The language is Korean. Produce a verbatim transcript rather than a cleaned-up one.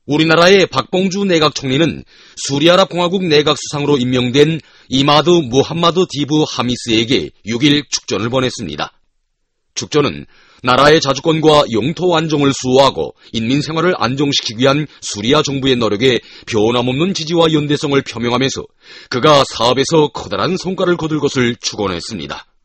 우리나라의 박봉주 내각 총리는 수리아랍공화국 내각 수상으로 임명된 이마드 무함마드 디브 하미스에게 육 일 축전을 보냈습니다. 축전은 나라의 자주권과 영토 안정을 수호하고 인민 생활을 안정시키기 위한 수리아 정부의 노력에 변함없는 지지와 연대성을 표명하면서 그가 사업에서 커다란 성과를 거둘 것을 축원했습니다.